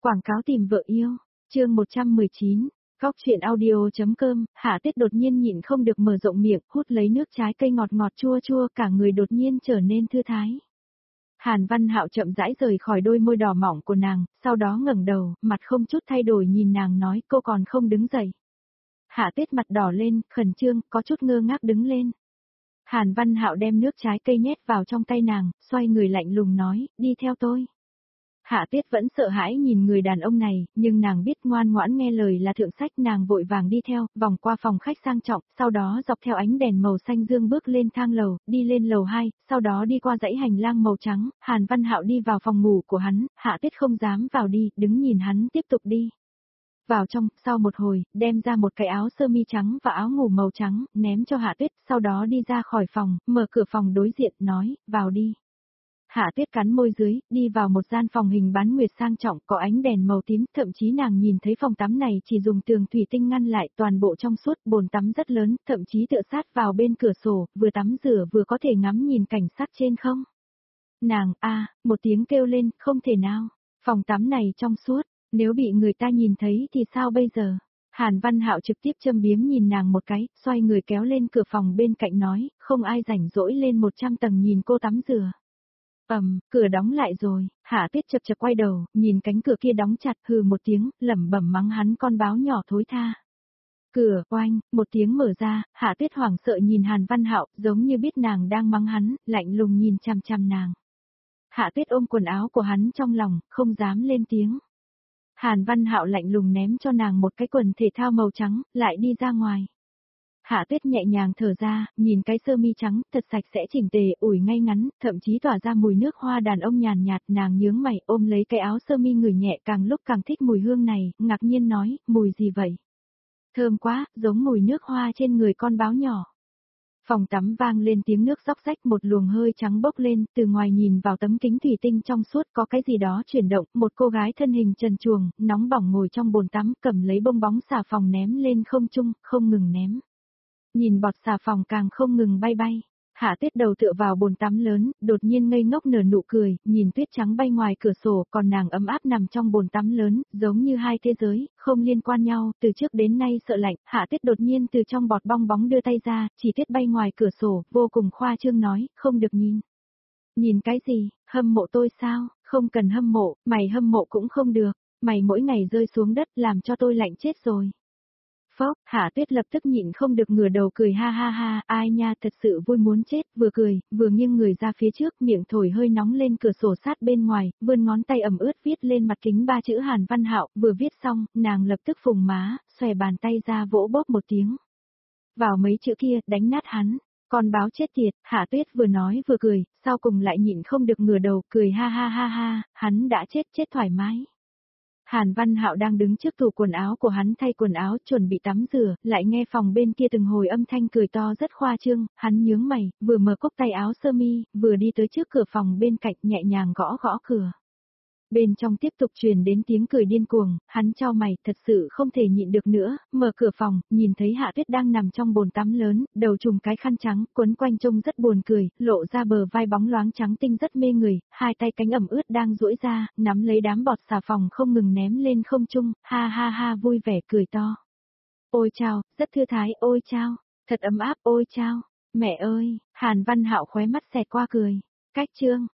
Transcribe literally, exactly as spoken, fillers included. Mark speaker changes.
Speaker 1: Quảng cáo tìm vợ yêu, chương một trăm mười chín, Cóc truyện audio.com, Hạ Tuyết đột nhiên nhịn không được mở rộng miệng, hút lấy nước trái cây ngọt ngọt chua chua, cả người đột nhiên trở nên thư thái. Hàn Văn Hạo chậm rãi rời khỏi đôi môi đỏ mỏng của nàng, sau đó ngẩng đầu, mặt không chút thay đổi nhìn nàng nói, cô còn không đứng dậy. Hạ Tuyết mặt đỏ lên, khẩn trương, có chút ngơ ngác đứng lên. Hàn Văn Hạo đem nước trái cây nhét vào trong tay nàng, xoay người lạnh lùng nói, đi theo tôi. Hạ Tuyết vẫn sợ hãi nhìn người đàn ông này, nhưng nàng biết ngoan ngoãn nghe lời là thượng sách, nàng vội vàng đi theo, vòng qua phòng khách sang trọng, sau đó dọc theo ánh đèn màu xanh dương bước lên thang lầu, đi lên lầu hai, sau đó đi qua dãy hành lang màu trắng, Hàn Văn Hạo đi vào phòng ngủ của hắn, Hạ Tuyết không dám vào đi, đứng nhìn hắn tiếp tục đi. Vào trong, sau một hồi, đem ra một cái áo sơ mi trắng và áo ngủ màu trắng, ném cho Hạ Tuyết, sau đó đi ra khỏi phòng, mở cửa phòng đối diện, nói, vào đi. Hạ Tuyết cắn môi dưới, đi vào một gian phòng hình bán nguyệt sang trọng, có ánh đèn màu tím, thậm chí nàng nhìn thấy phòng tắm này chỉ dùng tường thủy tinh ngăn lại, toàn bộ trong suốt, bồn tắm rất lớn, thậm chí tựa sát vào bên cửa sổ, vừa tắm rửa vừa có thể ngắm nhìn cảnh sắc trên không. Nàng, a, một tiếng kêu lên, không thể nào, phòng tắm này trong suốt, nếu bị người ta nhìn thấy thì sao bây giờ? Hàn Văn Hạo trực tiếp châm biếm nhìn nàng một cái, xoay người kéo lên cửa phòng bên cạnh nói, không ai rảnh rỗi lên một trăm tầng nhìn cô tắm rửa. Ầm, cửa đóng lại rồi, Hạ Tuyết chập chập quay đầu, nhìn cánh cửa kia đóng chặt, hừ một tiếng, lẩm bẩm mắng hắn con báo nhỏ thối tha. Cửa, oanh, một tiếng mở ra, Hạ Tuyết hoảng sợ nhìn Hàn Văn Hạo, giống như biết nàng đang mắng hắn, lạnh lùng nhìn chằm chằm nàng. Hạ Tuyết ôm quần áo của hắn trong lòng, không dám lên tiếng. Hàn Văn Hạo lạnh lùng ném cho nàng một cái quần thể thao màu trắng, lại đi ra ngoài. Hạ Tuyết nhẹ nhàng thở ra, nhìn cái sơ mi trắng, thật sạch sẽ chỉnh tề, ủi ngay ngắn, thậm chí tỏa ra mùi nước hoa đàn ông nhàn nhạt, nàng nhướng mày, ôm lấy cái áo sơ mi ngửi nhẹ, càng lúc càng thích mùi hương này, ngạc nhiên nói, mùi gì vậy? Thơm quá, giống mùi nước hoa trên người con báo nhỏ. Phòng tắm vang lên tiếng nước róc rách, một luồng hơi trắng bốc lên, từ ngoài nhìn vào tấm kính thủy tinh trong suốt có cái gì đó chuyển động, một cô gái thân hình trần truồng, nóng bỏng ngồi trong bồn tắm, cầm lấy bông bóng xà phòng ném lên không trung, không ngừng ném. Nhìn bọt xà phòng càng không ngừng bay bay. Hạ Tuyết đầu tựa vào bồn tắm lớn, đột nhiên ngây ngốc nở nụ cười, nhìn tuyết trắng bay ngoài cửa sổ, còn nàng ấm áp nằm trong bồn tắm lớn, giống như hai thế giới, không liên quan nhau, từ trước đến nay sợ lạnh, Hạ Tuyết đột nhiên từ trong bọt bong bóng đưa tay ra, chỉ tuyết bay ngoài cửa sổ, vô cùng khoa trương nói, không được nhìn. Nhìn cái gì, hâm mộ tôi sao, không cần hâm mộ, mày hâm mộ cũng không được, mày mỗi ngày rơi xuống đất làm cho tôi lạnh chết rồi. Phốc, Hạ Tuyết lập tức nhịn không được ngửa đầu cười ha ha ha, ai nha thật sự vui muốn chết, vừa cười, vừa nghiêng người ra phía trước, miệng thổi hơi nóng lên cửa sổ sát bên ngoài, vươn ngón tay ẩm ướt viết lên mặt kính ba chữ Hàn Văn Hạo, vừa viết xong, nàng lập tức phùng má, xòe bàn tay ra vỗ bóp một tiếng. Vào mấy chữ kia, đánh nát hắn, con báo chết tiệt, Hạ Tuyết vừa nói vừa cười, sau cùng lại nhịn không được ngửa đầu, cười ha ha ha ha, hắn đã chết chết thoải mái. Hàn Văn Hạo đang đứng trước tủ quần áo của hắn thay quần áo chuẩn bị tắm rửa, lại nghe phòng bên kia từng hồi âm thanh cười to rất khoa trương, hắn nhướng mày, vừa mở cúc tay áo sơ mi, vừa đi tới trước cửa phòng bên cạnh nhẹ nhàng gõ gõ cửa. Bên trong tiếp tục truyền đến tiếng cười điên cuồng, hắn chau mày, thật sự không thể nhịn được nữa, mở cửa phòng, nhìn thấy Hạ Tuyết đang nằm trong bồn tắm lớn, đầu trùm cái khăn trắng, quấn quanh trông rất buồn cười, lộ ra bờ vai bóng loáng trắng tinh rất mê người, hai tay cánh ẩm ướt đang duỗi ra, nắm lấy đám bọt xà phòng không ngừng ném lên không trung, ha ha ha vui vẻ cười to. Ôi chao, rất thư thái, ôi chao, thật ấm áp, ôi chao, mẹ ơi, Hàn Văn Hạo khóe mắt xẹt qua cười, cách chương.